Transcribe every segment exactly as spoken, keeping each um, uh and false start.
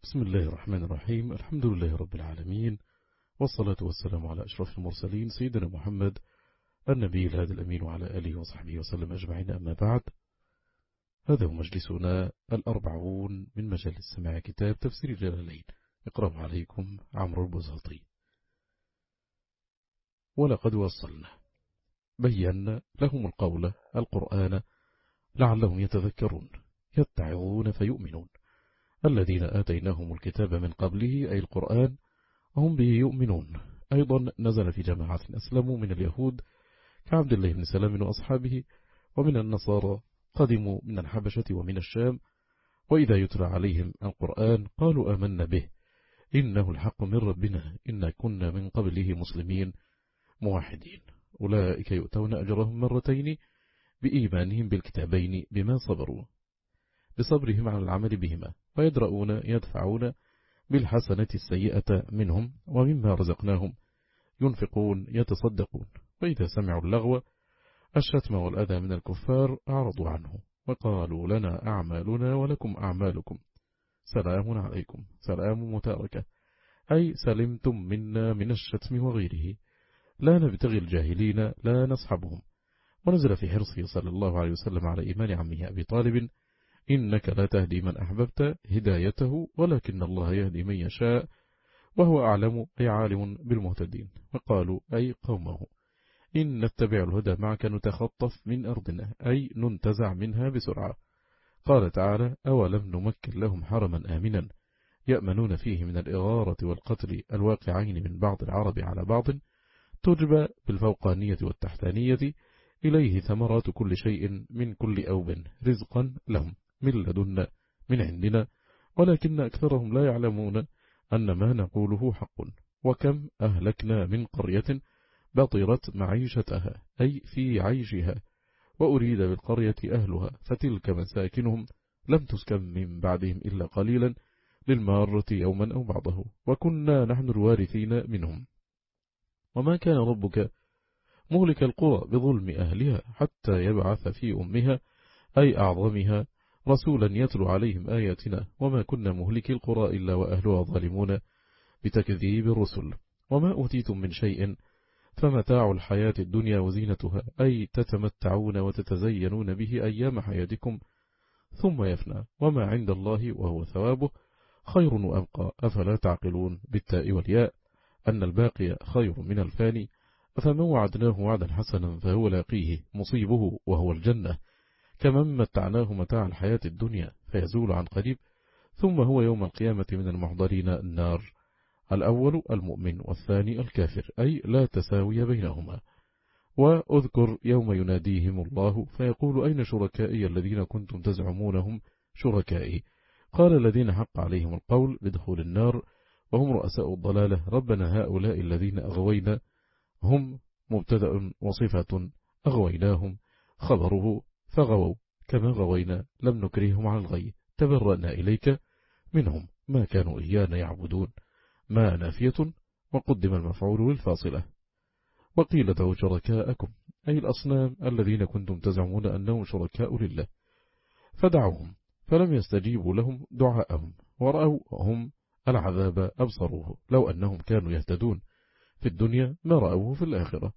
بسم الله الرحمن الرحيم. الحمد لله رب العالمين، والصلاة والسلام على أشرف المرسلين سيدنا محمد النبي الهادي الأمين وعلى آله وصحبه وسلم أجمعين. أما بعد، هذا هو مجلسنا الأربعون من مجالس سماع كتاب تفسير الجلالين، يقرأ عليكم عمرو البزهطي. ولقد وصلنا بينا لهم القول القرآن لعلهم يتذكرون يتعظون فيؤمنون. الذين آتيناهم الكتاب من قبله أي القرآن هم به يؤمنون. أيضا نزل في جماعة أسلموا من اليهود كعبد الله بن سلام وأصحابه، ومن النصارى قدموا من الحبشة ومن الشام، وإذا يتلى عليهم القرآن قالوا آمنا به إنه الحق من ربنا إنا كنا من قبله مسلمين موحدين. أولئك يؤتون أجرهم مرتين بإيمانهم بالكتابين بما صبروا بصبرهم على العمل بهما، ويدرؤون يدفعون بالحسنة السيئة منهم، ومما رزقناهم ينفقون يتصدقون. وإذا سمعوا اللغو الشتم والأذى من الكفار أعرضوا عنه وقالوا لنا أعمالنا ولكم أعمالكم سلام عليكم. سلام متاركة أي سلمتم منا من الشتم وغيره، لا نبتغي الجاهلين لا نصحبهم. ونزل في حرصه صلى الله عليه وسلم على إيمان عمه أبي طالب إنك لا تهدي من أحببت هدايته ولكن الله يهدي من يشاء وهو أعلم أي عالم بالمهتدين. وقالوا أي قومه إن نتبع الهدى معك نتخطف من أرضنا أي ننتزع منها بسرعة. قال تعالى أولم نمكن لهم حرما آمنا يأمنون فيه من الإغارة والقتل الواقعين من بعض العرب على بعض، تجبى بالفوقانية والتحتانية إليه ثمرات كل شيء من كل أوب رزقا لهم من لدنا من عندنا، ولكن أكثرهم لا يعلمون أن ما نقوله حق. وكم أهلكنا من قرية بطرت معيشتها أي في عيشها، وأريد بالقرية أهلها فتلك مساكنهم لم تسكن من بعدهم إلا قليلا للمارة يوما أو بعضه، وكنا نحن الوارثين منهم. وما كان ربك مهلك القرى بظلم أهلها حتى يبعث في أمها أي أعظمها رسولا يتلو عليهم آياتنا، وما كنا مهلك القرى إلا وأهلها ظالمون بتكذيب الرسل. وما أوتيتم من شيء فمتاع الحياة الدنيا وزينتها أي تتمتعون وتتزينون به أيام حياتكم ثم يفنى، وما عند الله وهو ثوابه خير وأبقى أفلا تعقلون بالتاء والياء أن الباقي خير من الفاني. فمن وعدناه وعدا حسنا فهو لاقيه مصيبه وهو الجنة، كمن متعناه متاع الحياة الدنيا فيزول عن قريب ثم هو يوم القيامة من المحضرين النار. الأول المؤمن والثاني الكافر أي لا تساوي بينهما. وأذكر يوم يناديهم الله فيقول أين شركائي الذين كنتم تزعمونهم شركائي، قال الذين حق عليهم القول بدخول النار وهم رؤساء الضلالة ربنا هؤلاء الذين أغوينا هم مبتدأ وصفة أغويناهم خبره فغووا كما غوينا لم نكرههم على الغي تبرأنا إليك منهم ما كانوا إيانا يعبدون ما نافية وقدم المفعول للفاصلة. وقيل دعوا شركاءكم أي الأصنام الذين كنتم تزعمون أنهم شركاء لله فدعوهم فلم يستجيبوا لهم دعاءهم ورأوا هم العذاب أبصروه لو أنهم كانوا يهتدون في الدنيا ما رأوه في الآخرة.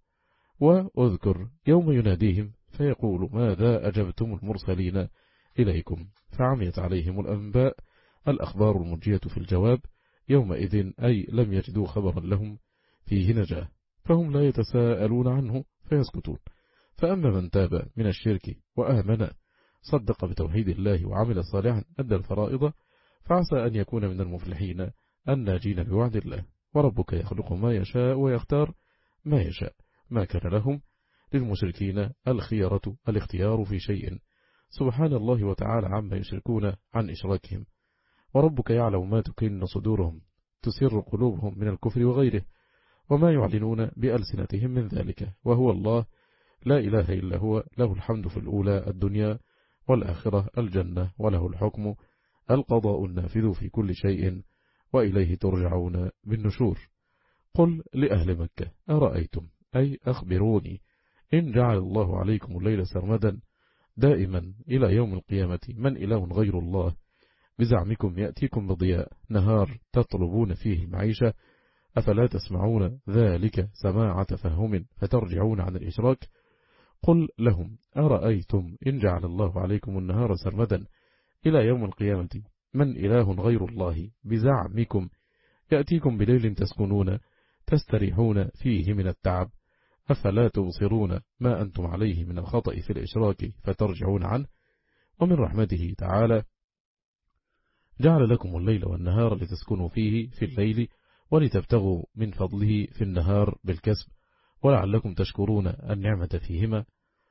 وأذكر يوم يناديهم فيقول ماذا أجبتم المرسلين إليكم فعميت عليهم الأنباء الأخبار المنجية في الجواب يومئذ أي لم يجدوا خبرا لهم فيه نجاة فهم لا يتساءلون عنه فيسكتون. فأما من تاب من الشرك وآمن صدق بتوحيد الله وعمل صالحا أدى الفرائض فعسى أن يكون من المفلحين الناجين بوعد الله. وربك يخلق ما يشاء ويختار ما يشاء ما كان لهم للمشركين الخيرة الاختيار في شيء سبحان الله وتعالى عما يشركون عن إشراكهم. وربك يعلم ما تكن صدورهم تسر قلوبهم من الكفر وغيره وما يعلنون بألسنتهم من ذلك، وهو الله لا إله إلا هو له الحمد في الأولى الدنيا والآخرة الجنة وله الحكم القضاء النافذ في كل شيء وإليه ترجعون بالنشور. قل لأهل مكة أرأيتم أي أخبروني إن جعل الله عليكم الليل سرمدا دائما إلى يوم القيامة من إله غير الله بزعمكم يأتيكم بضياء نهار تطلبون فيه المعيشة، أفلا تسمعون ذلك سماع تفهم فترجعون عن الإشراك؟ قل لهم أرأيتم إن جعل الله عليكم النهار سرمدا إلى يوم القيامة من إله غير الله بزعمكم يأتيكم بليل تسكنون تستريحون فيه من التعب، أفلا تبصرون ما أنتم عليه من الخطأ في الإشراك فترجعون عنه؟ ومن رحمته تعالى جعل لكم الليل والنهار لتسكنوا فيه في الليل ولتبتغوا من فضله في النهار بالكسب ولعلكم تشكرون النعمة فيهما.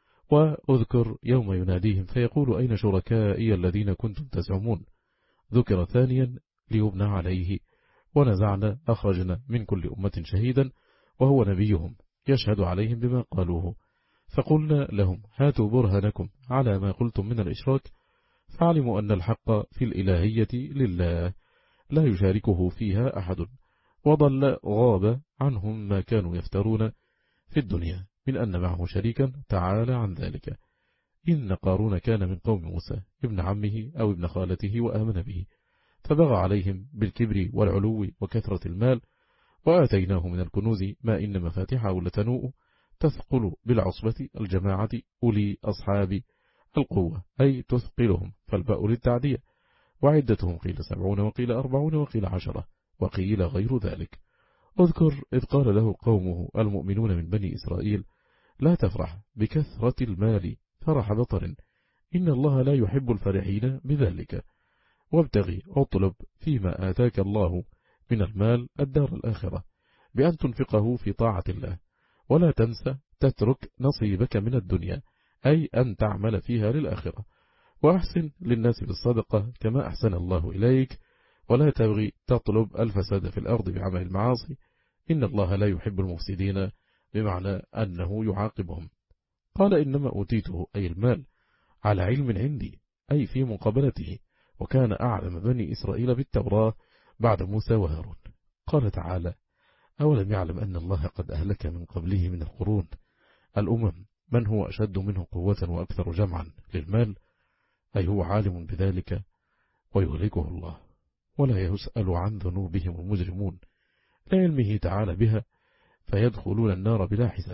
وأذكر يوم يناديهم فيقول أين شركائي الذين كنتم تزعمون؟ ذكر ثانيا ليبنى عليه، ونزعنا أخرجنا من كل أمة شهيدا وهو نبيهم يشهد عليهم بما قالوه، فقلنا لهم هاتوا برهانكم على ما قلتم من الإشراك، فعلموا أن الحق في الإلهية لله لا يشاركه فيها أحد، وضل غاب عنهم ما كانوا يفترون في الدنيا من أن معه شريكا تعالى عن ذلك. إن قارون كان من قوم موسى ابن عمه أو ابن خالته وآمن به، فبغى عليهم بالكبر والعلو وكثرة المال، وآتيناه من الكنوز ما إن مفاتحه لتنوء تثقل بالعصبة الجماعة أولي أصحاب القوة، أي تثقلهم، فالباء للتعدية، وعدتهم قيل سبعون وقيل أربعون وقيل عشرة وقيل غير ذلك. اذكر إذ قال له قومه المؤمنون من بني إسرائيل لا تفرح بكثرة المال فرح بطر، إن الله لا يحب الفرحين بذلك، وابتغي اطلب فيما آتاك الله من المال الدار الآخرة بأن تنفقه في طاعة الله، ولا تنسى تترك نصيبك من الدنيا، أي أن تعمل فيها للآخرة، وأحسن للناس بالصدقة كما أحسن الله إليك، ولا تبغي تطلب الفساد في الأرض بعمل المعاصي، إن الله لا يحب المفسدين، بمعنى أنه يعاقبهم. قال إنما أوتيته أي المال على علم عندي، أي في مقابلته، وكان أعلم بني إسرائيل بالتوراة بعد موسى وهارون. قال تعالى أولم يعلم أن الله قد أهلك من قبله من القرون الأمم من هو أشد منه قوة وأكثر جمعا للمال، أي هو عالم بذلك ويهلكه الله، ولا يسأل عن ذنوبهم المجرمون لعلمه تعالى بها فيدخلون النار بلا حساب.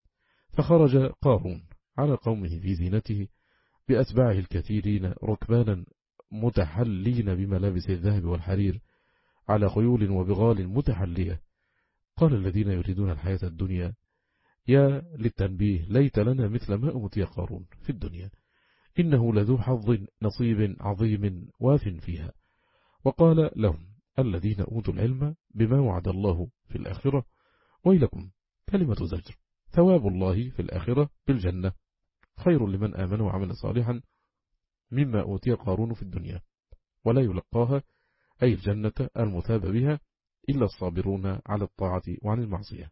فخرج قارون على قومه في زينته بأتباعه الكثيرين ركبانا متحلين بملابس الذهب والحرير على خيول وبغال متحلية. قال الذين يريدون الحياة الدنيا يا للتنبيه ليت لنا مثل ما أوتي قارون في الدنيا، إنه لذو حظ نصيب عظيم واف فيها. وقال لهم الذين أوتوا العلم بما وعد الله في الآخرة ويلكم كلمة زجر، ثواب الله في الآخرة بالجنة خير لمن آمن وعمل صالحا مما أوتي قارون في الدنيا، ولا يلقاها أي الجنة المثاب بها إلا الصابرون على الطاعة وعن المعصية.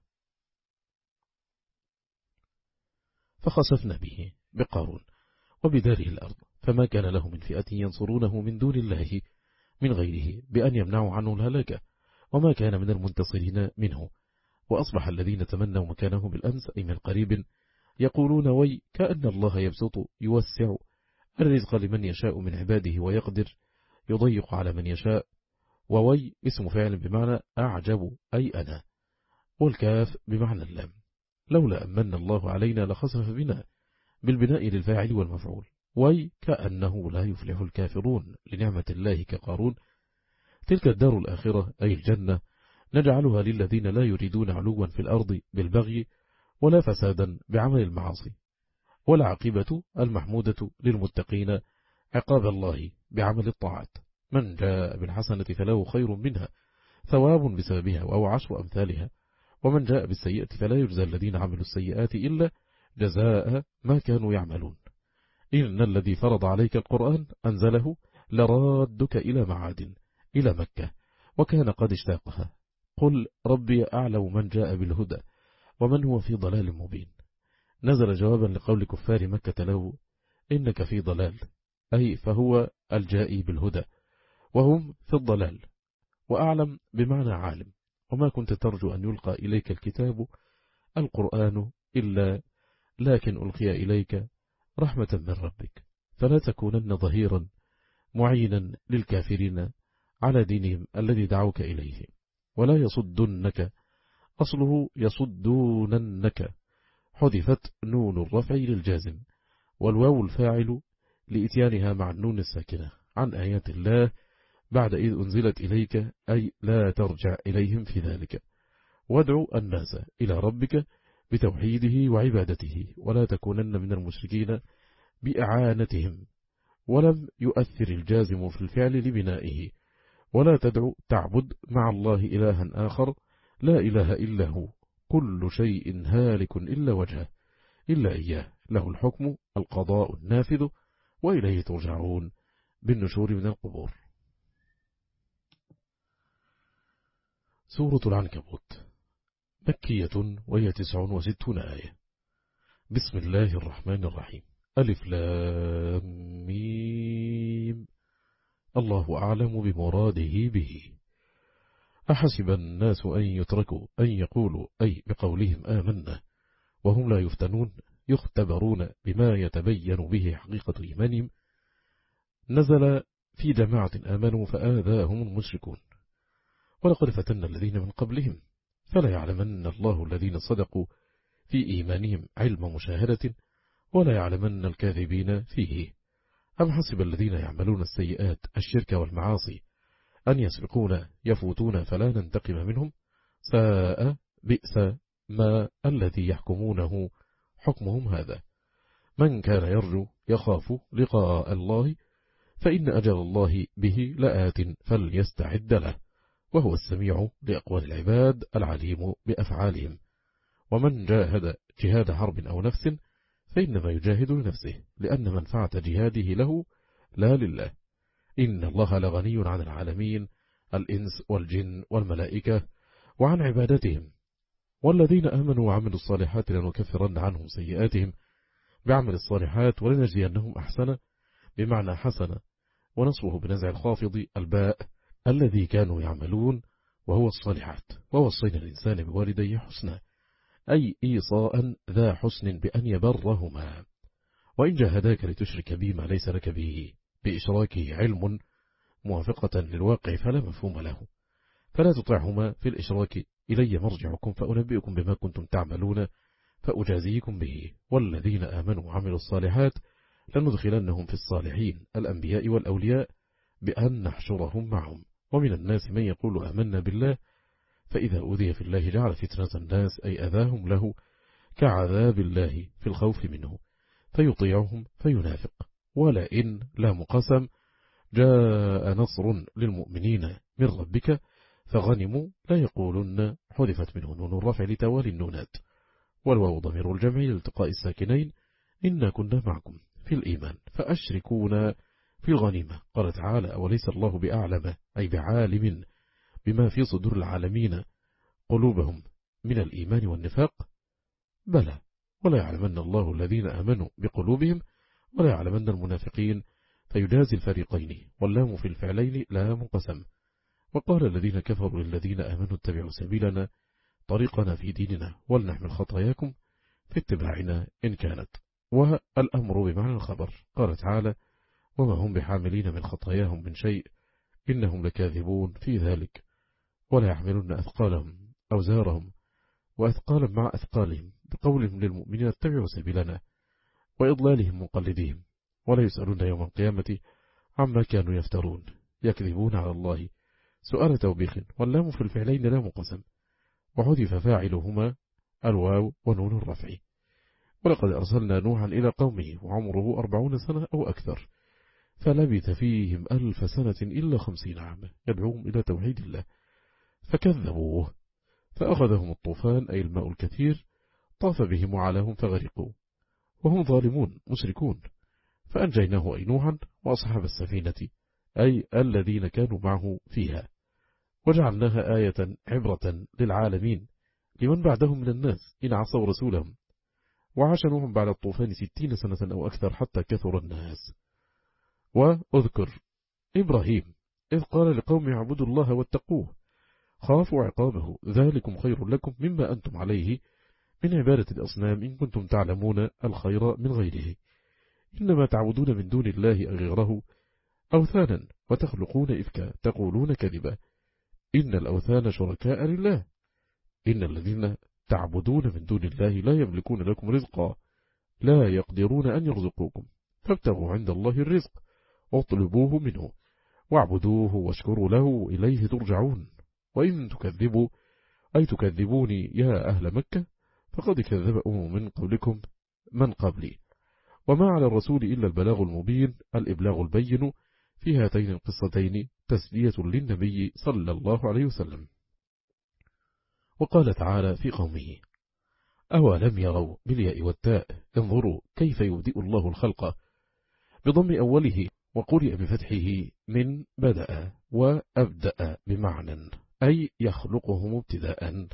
فخسفنا به بقارون وبداره الأرض، فما كان له من فئة ينصرونه من دون الله من غيره بأن يمنعوا عنه الهلاك، وما كان من المنتصرين منه. وأصبح الذين تمنوا مكانه بالأمس أي من قريب يقولون وي كأن الله يبسط يوسع الرزق لمن يشاء من عباده ويقدر يضيق على من يشاء، ووي اسم فعل بمعنى أعجب أي أنا، والكاف بمعنى اللام، لولا أمن الله علينا لخسف بنا بالبناء للفاعل والمفعول، وي كأنه لا يفلح الكافرون لنعمة الله كقارون. تلك الدار الآخرة أي الجنة نجعلها للذين لا يريدون علوا في الأرض بالبغي ولا فسادا بعمل المعاصي، والعاقبة المحمودة للمتقين عقاب الله بعمل الطاعات، من جاء بالحسنة فله خير منها ثواب بسببها أو عشر أمثالها، ومن جاء بالسيئة فلا يجزى الذين عملوا السيئات إلا جزاء ما كانوا يعملون. إن الذي فرض عليك القرآن أنزله لرادك إلى معاد إلى مكة وكان قد اشتاقها، قل ربي أعلم من جاء بالهدى ومن هو في ضلال مبين. نزل جوابا لقول كفار مكة له إنك في ضلال، أي فهو الجائي بالهدى وهم في الضلال، وأعلم بمعنى عالم، وما كنت ترجو أن يلقى إليك الكتاب القرآن إلا لكن ألقي إليك رحمة من ربك فلا تكونن ظهيرا معينا للكافرين على دينهم الذي دعوك إليه. ولا يصدنك، أصله يصدوننك، حذفت نون الرفع للجازم، والواو الفاعل لإتيانها مع النون الساكنة، عن آيات الله بعد إذ أنزلت إليك، أي لا ترجع إليهم في ذلك. وادعو الناس إلى ربك بتوحيده وعبادته، ولا تكونن من المشركين بإعانتهم. ولم يؤثر الجازم في الفعل لبنائه. ولا تدعو تعبد مع الله إلها آخر لا إله إلا هو، كل شيء هالك إلا وجهه، إلا إياه، له الحكم القضاء النافذ، وإليه ترجعون بالنشور من القبور. سورة العنكبوت مكية، وهي تسع وستون آية. بسم الله الرحمن الرحيم. ألف لام ميم. الله أعلم بمراده به. أحسب الناس أن يتركوا أن يقولوا، أي بقولهم آمنا وهم لا يفتنون، يختبرون بما يتبين به حقيقة إيمانهم. نزل في جماعة آمنوا فآذاهم المشركون. ولقد فتن الذين من قبلهم فلا يعلمن الله الذين صدقوا في إيمانهم علم مشاهدة، ولا يعلمن الكاذبين فيه. أم حسب الذين يعملون السيئات الشرك والمعاصي أن يسبقون يفوتون فلا ننتقم منهم، ساء بئس ما الذي يحكمونه حكمهم هذا. من كان يرجو يخاف لقاء الله فإن أجل الله به لآت فليستعد له، وهو السميع لأقوال العباد العليم بأفعالهم. ومن جاهد جهاد حرب أو نفس فإنما يجاهد لنفسه، لأن منفعة جهاده له لا لله. إن الله لغني عن العالمين، الإنس والجن والملائكة، وعن عبادتهم. والذين آمنوا وعملوا الصالحات لنكفرن عنهم سيئاتهم بعمل الصالحات ولنجزينهم أحسن، بمعنى حسن، ونصبه بنزع الخافض الباء الذي كانوا يعملون، وهو الصالحات. ووصينا الإنسان بوالديه حسنا، أي إيصاء ذا حسن بأن يبرهما. وإن جاهداك لتشرك بي ما ليس لك به بإشراكه علم موافقة للواقع فلا مفهوم له، فلا تطعهما في الإشراك. إلي مرجعكم فأنبئكم بما كنتم تعملون فأجازيكم به. والذين آمنوا وعملوا الصالحات لندخلنهم في الصالحين الأنبياء والأولياء بأن نحشرهم معهم. ومن الناس من يقول آمنا بالله فإذا أوذي في الله جعل فتنة الناس، أي أذاهم له، كعذاب الله في الخوف منه، فيطيعهم فينافق. ولئن لام قسم جاء نصر للمؤمنين من ربك فغنموا لا يقولن حذفت منه نون الرفع لتوالي النونات، والواو ضمير الجمع لالتقاء الساكنين. إنا كنا معكم في الإيمان فأشركونا في الغنيمة. قال تعالى أوليس الله بأعلم، أي بعالم بما في صدور العالمين قلوبهم من الإيمان والنفاق؟ بلى، ولا يعلمن الله الذين آمنوا بقلوبهم ولا يعلمن المنافقين، فيجازي الفريقين. واللام في الفعلين لام قسم. وقال الذين كفروا للذين آمنوا اتبعوا سبيلنا طريقنا في ديننا ولنحمل خطاياكم في اتباعنا إن كانت. والأمر بمعنى الخبر. قال تعالى وما هم بحاملين من خطاياهم من شيء إنهم لكاذبون في ذلك. ولا يحملون أثقالهم أوزارهم وأثقالا مع أثقالهم بقولهم للمؤمنين اتبعوا سبيلنا وإضلالهم مقلدين. ولا يسألون يوم القيامة عما كانوا يفترون يكذبون على الله سؤال توبيخ. واللام في الفعلين لام قسم، وحذف فاعلهما الواو ونون الرفع. ولقد أرسلنا نوحا إلى قومه وعمره أربعون سنة أو أكثر، فلبث فيهم ألف سنة إلا خمسين عاما يدعوهم إلى توحيد الله فكذبوه فأخذهم الطوفان، أي الماء الكثير، طاف بهم وعلاهم فغرقوا وهم ظالمون مشركون، فأنجيناه أي نوحا وأصحاب السفينة، أي الذين كانوا معه فيها، وجعلناها آية عبرة للعالمين لمن بعدهم من الناس إن عصوا رسولهم. وعاش نوح بعد الطوفان ستين سنة أو أكثر حتى كثر الناس. وأذكر إبراهيم إذ قال لقوم اعبدوا الله واتقوه خافوا عقابه ذلكم خير لكم مما أنتم عليه من عبادة الأصنام إن كنتم تعلمون الخير من غيره، إنما تعبدون من دون الله غيره أوثانا وتخلقون إفكا تقولون كذبا إن الأوثان شركاء لله إن الذين تعبدون من دون الله لا يملكون لكم رزقا لا يقدرون أن يرزقوكم فابتغوا عند الله الرزق واطلبوه منه واعبدوه واشكروا له إليه ترجعون وإن تكذبوا أي تكذبوني يا أهل مكة فقد كذب أمم من قبلكم من قبلي وما على الرسول إلا البلاغ المبين الإبلاغ البين في هاتين القصتين تسلية للنبي صلى الله عليه وسلم. وقال تعالى في قومه أولم يروا بالياء والتاء انظروا كيف يبدئ الله الخلق بضم أوله وقرئ بفتحه من بدأ وأبدأ بمعنى أي يخلقهم ابتداء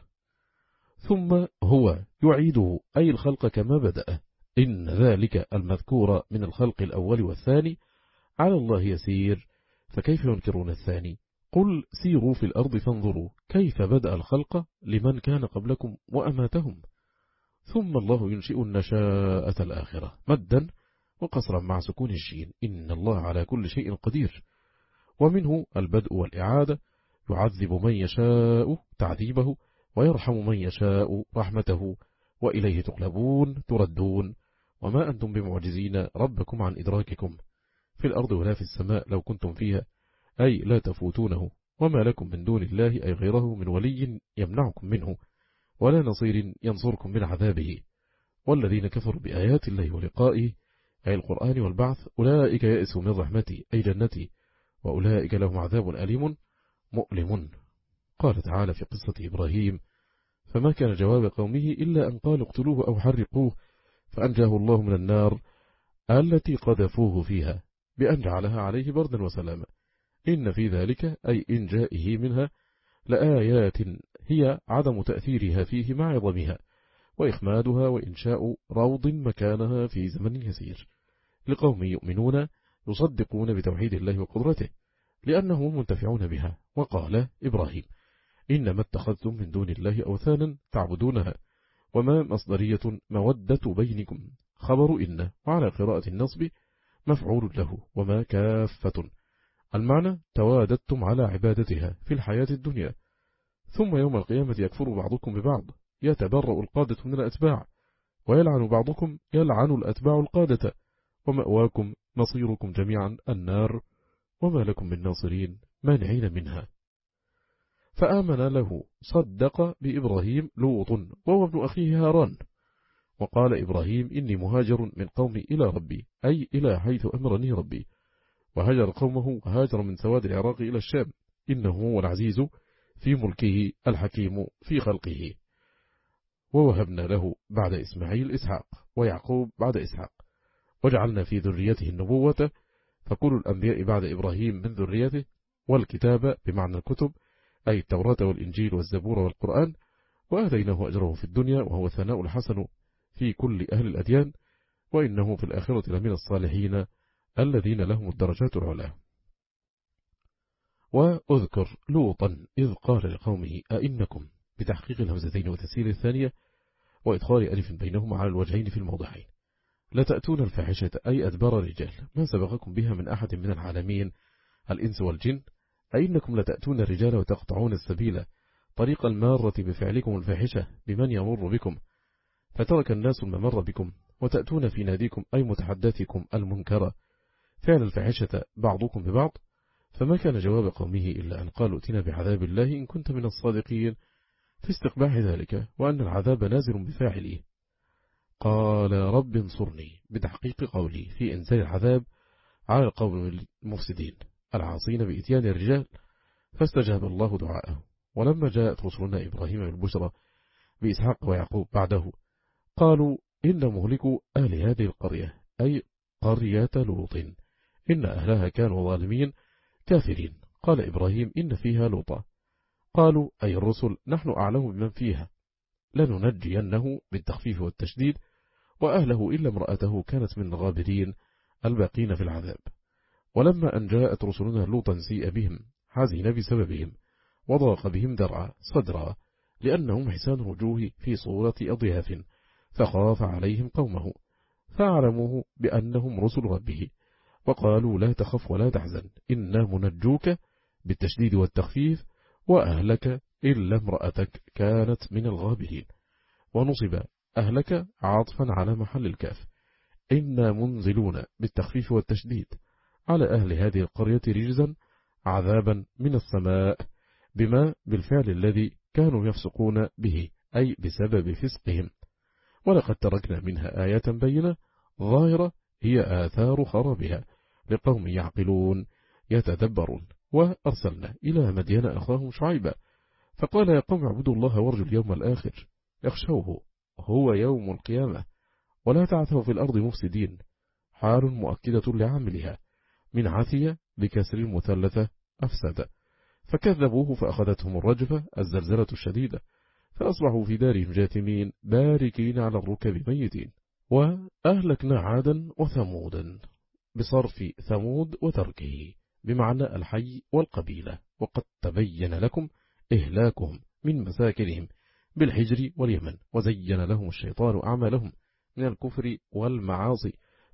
ثم هو يعيده أي الخلق كما بدأ إن ذلك المذكور من الخلق الأول والثاني على الله يسير فكيف ينكرون الثاني قل سيروا في الأرض فانظروا كيف بدأ الخلق لمن كان قبلكم وأماتهم ثم الله ينشئ النشاءة الآخرة مدا وقصرا مع سكون الشين إن الله على كل شيء قدير ومنه البدء والإعادة يعذب من يشاء تعذيبه ويرحم من يشاء رحمته وإليه تقلبون تردون وما أنتم بمعجزين ربكم عن إدراككم في الأرض ولا في السماء لو كنتم فيها أي لا تفوتونه وما لكم من دون الله أي غيره من ولي يمنعكم منه ولا نصير ينصركم من عذابه والذين كفروا بآيات الله ولقائه أي القرآن والبعث أولئك يأسوا من رحمتي أي جنتي وأولئك لهم عذاب أليم مؤلم. قال تعالى في قصة إبراهيم فما كان جواب قومه إلا أن قالوا اقتلوه أو حرقوه فأنجاه الله من النار التي قذفوه فيها بأن جعلها عليه بردا وسلاما إن في ذلك أي إنجائه منها لآيات هي عدم تأثيرها فيه مع عظمها وإخمادها وإنشاء روض مكانها في زمن يسير لقوم يؤمنون يصدقون بتوحيد الله وقدرته لأنهم منتفعون بها. وقال إبراهيم إنما اتخذتم من دون الله أوثانا تعبدونها وما مصدرية مودة بينكم خبر إن وعلى قراءة النصب مفعول له وما كافة المعنى تواددتم على عبادتها في الحياة الدنيا ثم يوم القيامة يكفر بعضكم ببعض يتبرأ القادة من الأتباع ويلعن بعضكم يلعن الأتباع القادة ومأواكم مصيركم جميعا النار وما لكم من ناصرين مانعين منها. فآمن له صدق بإبراهيم لوط وهو ابن أخيه هاران وقال إبراهيم إني مهاجر من قومي إلى ربي أي إلى حيث أمرني ربي وهاجر قومه وهاجر من سواد العراق إلى الشام إنه هو العزيز في ملكه الحكيم في خلقه. ووهبنا له بعد إسماعيل إسحاق ويعقوب بعد إسحاق وجعلنا في ذريته النبوة فكل الأنبياء بعد إبراهيم من ذريته والكتاب بمعنى الكتب أي التوراة والإنجيل والزبور والقرآن وآتيناه أجره في الدنيا وهو الثناء الحسن في كل أهل الأديان وإنه في الآخرة لمن الصالحين الذين لهم الدرجات العلى. وأذكر لوطا إذ قال لقومه أئنكم بتحقيق الهمزتين وتسهيل الثانية وإدخال ألف بينهما على الوجهين في الموضعين لتأتون الفاحشة أي أدبار الرجال ما سبقكم بها من أحد من العالمين الإنس والجن أئنكم لتأتون الرجال وتقطعون السبيل طريق المارة بفعلكم الفاحشة بمن يمر بكم فترك الناس الممر بكم وتأتون في ناديكم أي متحدثكم المنكرة فعل الفاحشة بعضكم ببعض فما كان جواب قومه إلا أن قالوا ائتنا بعذاب الله إن كنت من الصادقين في استقباح ذلك وأن العذاب نازل بفاعله. قال رب انصرني بتحقيق قولي في إنزال العذاب على القوم المفسدين العاصين بإتيان الرجال فاستجاب الله دعاءه. ولما جاءت رسلنا إبراهيم بالبشرى بإسحاق ويعقوب بعده قالوا إن مهلكوا أهل هذه القرية أي قرية لوط إن أهلها كانوا ظالمين كافرين. قال إبراهيم إن فيها لوطا قالوا أي الرسل نحن أعلم بمن فيها لننجينه بالتخفيف والتشديد وأهله إلا امرأته كانت من الغابرين الباقين في العذاب. ولما أن جاءت رسلنا لوطا سيء بهم حزن بسببهم وضاق بهم درعا صدرا لأنهم حسان الوجوه في صورة أضياف فخاف عليهم قومه فأعلموه بأنهم رسل ربه وقالوا لا تخف ولا تحزن إنا منجوك بالتشديد والتخفيف وأهلك إلا امرأتك كانت من الغابرين. ونصب أهلك عاطفا على محل الكاف. إنا منزلون بالتخفيف والتشديد على أهل هذه القرية رجزا عذابا من السماء بما بالفعل الذي كانوا يفسقون به، أي بسبب فسقهم. ولقد تركنا منها آية بينة ظاهرة هي آثار خرابها لقوم يعقلون يتدبرون. وأرسلنا إلى مدين أخاهم شعيبا فقال يا قوم اعبدوا الله وارجوا اليوم الآخر يخشوه هو يوم القيامة ولا تعثوا في الأرض مفسدين، حال مؤكدة لعاملها من عثية بكسر المثلثة أفسد. فكذبوه فأخذتهم الرجفة الزلزلة الشديدة فأصبحوا في دارهم جاثمين باركين على الركب ميتين. وأهلكنا عادا وثمودا بصرف ثمود وتركه بمعنى الحي والقبيلة، وقد تبين لكم إهلاكهم من مساكنهم بالحجر واليمن. وزين لهم الشيطان أعمالهم من الكفر والمعاصي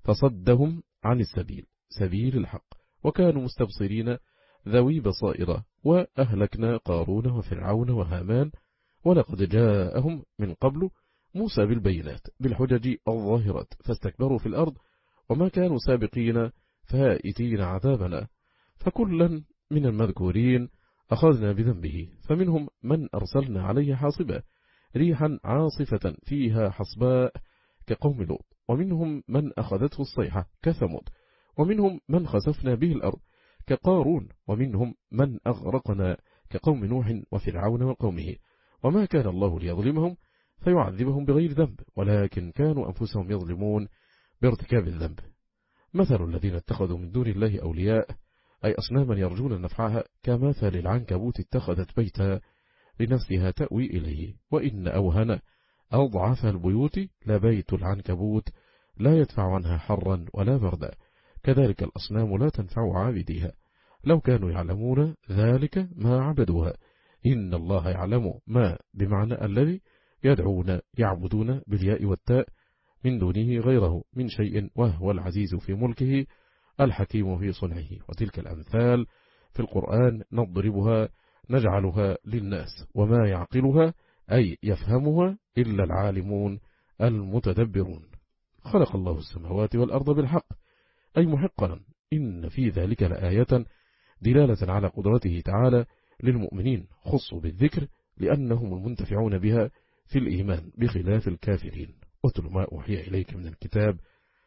فصدهم عن السبيل سبيل الحق وكانوا مستبصرين ذوي بصائر. وأهلكنا قارون وفرعون وهامان ولقد جاءهم من قبل موسى بالبينات بالحجج الظاهرات فاستكبروا في الأرض وما كانوا سابقين فائتين عذابنا. فكلا من المذكورين أخذنا بذنبه فمنهم من أرسلنا عليه حاصبا ريحا عاصفة فيها حصباء كقوم لوط، ومنهم من أخذته الصيحة كثمود، ومنهم من خسفنا به الأرض كقارون، ومنهم من أغرقنا كقوم نوح وفرعون وقومه. وما كان الله ليظلمهم فيعذبهم بغير ذنب ولكن كانوا أنفسهم يظلمون بارتكاب الذنب. مثل الذين اتخذوا من دون الله أولياء أي أصناما يرجون نفعها كمثل العنكبوت اتخذت بيتا لنفسها تأوي إليه وإن أوهن أضعف البيوت لبيت العنكبوت لا يدفع عنها حرا ولا بردا. كذلك الأصنام لا تنفع عابديها لو كانوا يعلمون ذلك ما عبدوها. إن الله يعلم ما بمعنى الذي يدعون يعبدون بالياء والتاء من دونه غيره من شيء وهو العزيز في ملكه الحكيم في صنعه. وتلك الأمثال في القرآن نضربها نجعلها للناس وما يعقلها أي يفهمها إلا العالمون المتدبرون. خلق الله السماوات والأرض بالحق أي محقا. إن في ذلك لآية دلالة على قدرته تعالى للمؤمنين خصوا بالذكر لأنهم المنتفعون بها في الإيمان بخلاف الكافرين. واتل ما أوحي إليك من الكتاب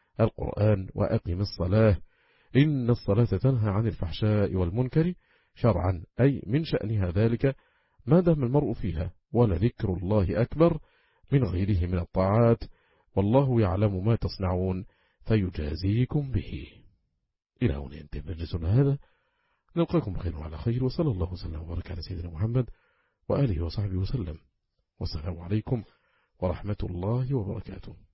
القرآن وأقم الصلاة إن الصلاة تنهى عن الفحشاء والمنكر شرعا أي من شأنها ذلك ما دام المرء فيها. ولذكر الله أكبر من غيره من الطاعات والله يعلم ما تصنعون فيجازيكم به. إلى هنا ينتهي مجلسنا هذا، نلقاكم بخير وعلى خير وصلى الله وسلم وبارك على سيدنا محمد وآله وصحبه وسلم والسلام عليكم ورحمة الله وبركاته.